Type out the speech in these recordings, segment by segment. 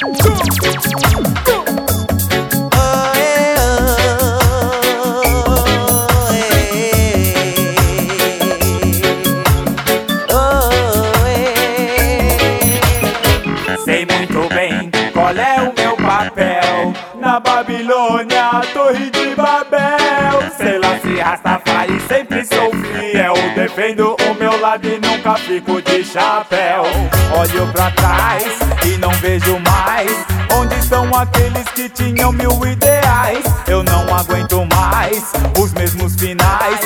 Sei muito bem qual é o meu papel na Babilônia, Torre de Babel. Selassie Rastafari, sempre sou fiel. Defendo o meu lado e nunca fico de chapéu. Olho pra trás e não vejo mais. Onde estão aqueles que tinham mil ideais? Eu não aguento mais os mesmos finais.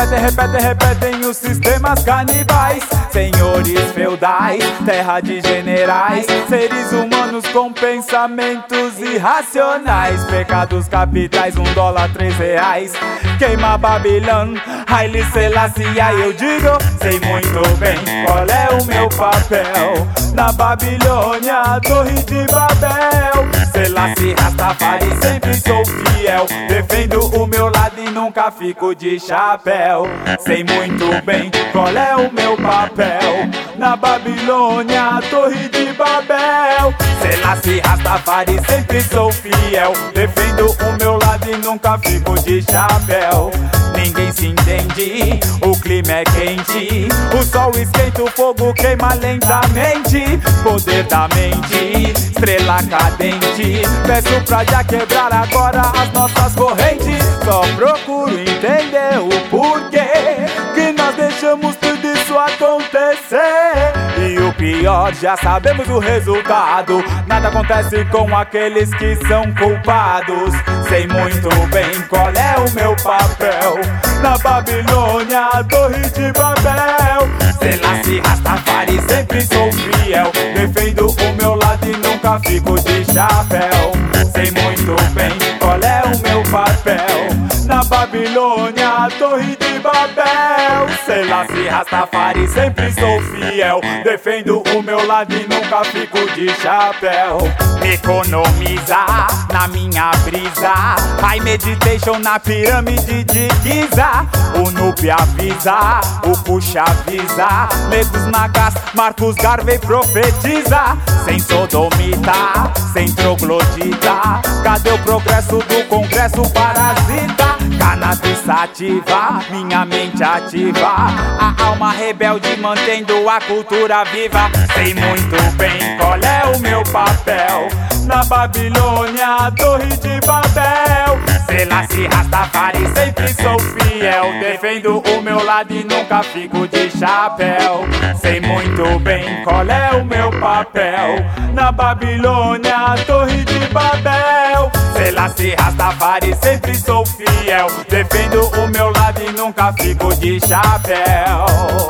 Repetem os sistemas canibais. Senhores feudais, terra de generais, seres humanos com pensamentos irracionais. Pecados capitais, $1, R$3. Queima Babilônia, Haile Selassie. Aí eu digo, sei muito bem qual é o meu papel na Babilônia, Torre de Babel. Selassie Rastafari, sempre sou fiel. Defendo o meu lado e nunca fico de chapéu. Sei muito bem qual é o meu papel na Babilônia, Torre de Babel. Selassie Rastafari, sempre sou fiel. Defendo o meu lado e nunca fico de chapéu. Ninguém se entende, o clima é quente. O sol esquenta, o fogo queima lentamente. Poder da mente, estrela cadente. Peço pra já quebrar agora as nossas correntes. Só procuro entender o porquê que nós deixamos tudo isso acontecer. E o pior, já sabemos o resultado. Nada acontece com aqueles que são culpados. Sei muito bem qual é o meu papel na Babilônia, Torre de Babel. Selassie Rastafari, sempre sou fiel. Defendo o meu lado e nunca fico de chapéu. Sei muito bem qual é o meu papel na Babilônia, Torre de Babel. Selassie Rastafari, sempre sou fiel. Defendo o meu lado e nunca fico de chapéu. Me economizar na minha brisa. High meditation na pirâmide de Giza. O noob avisa, o puxa avisa. Negros nagas, Marcos Garvey profetiza. Sem sodomita, sem troglodita. Cadê o progresso do congresso parasita? Cannabis ativa, minha mente ativa. A alma rebelde mantendo a cultura viva. Sei muito bem qual é o meu papel na Babilônia, Torre de Babel. Selassie Rastafari, sempre sou fiel. Defendo o meu lado e nunca fico de chapéu. Sei muito bem qual é o meu papel na Babilônia, Torre de Babel. Selassie Rastafari, sempre sou fiel. Defendo o meu lado e nunca fico de chapéu.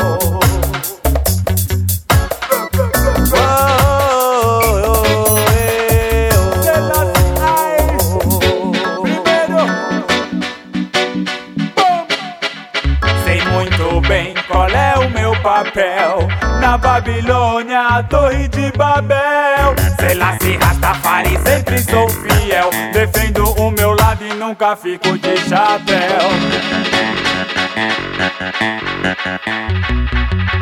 Sei muito bem qual é o meu papel na Babilônia, Torre de Babel. Selassie Rastafari, sempre sou fiel. Defendo o meu lado e nunca fico de chapéu.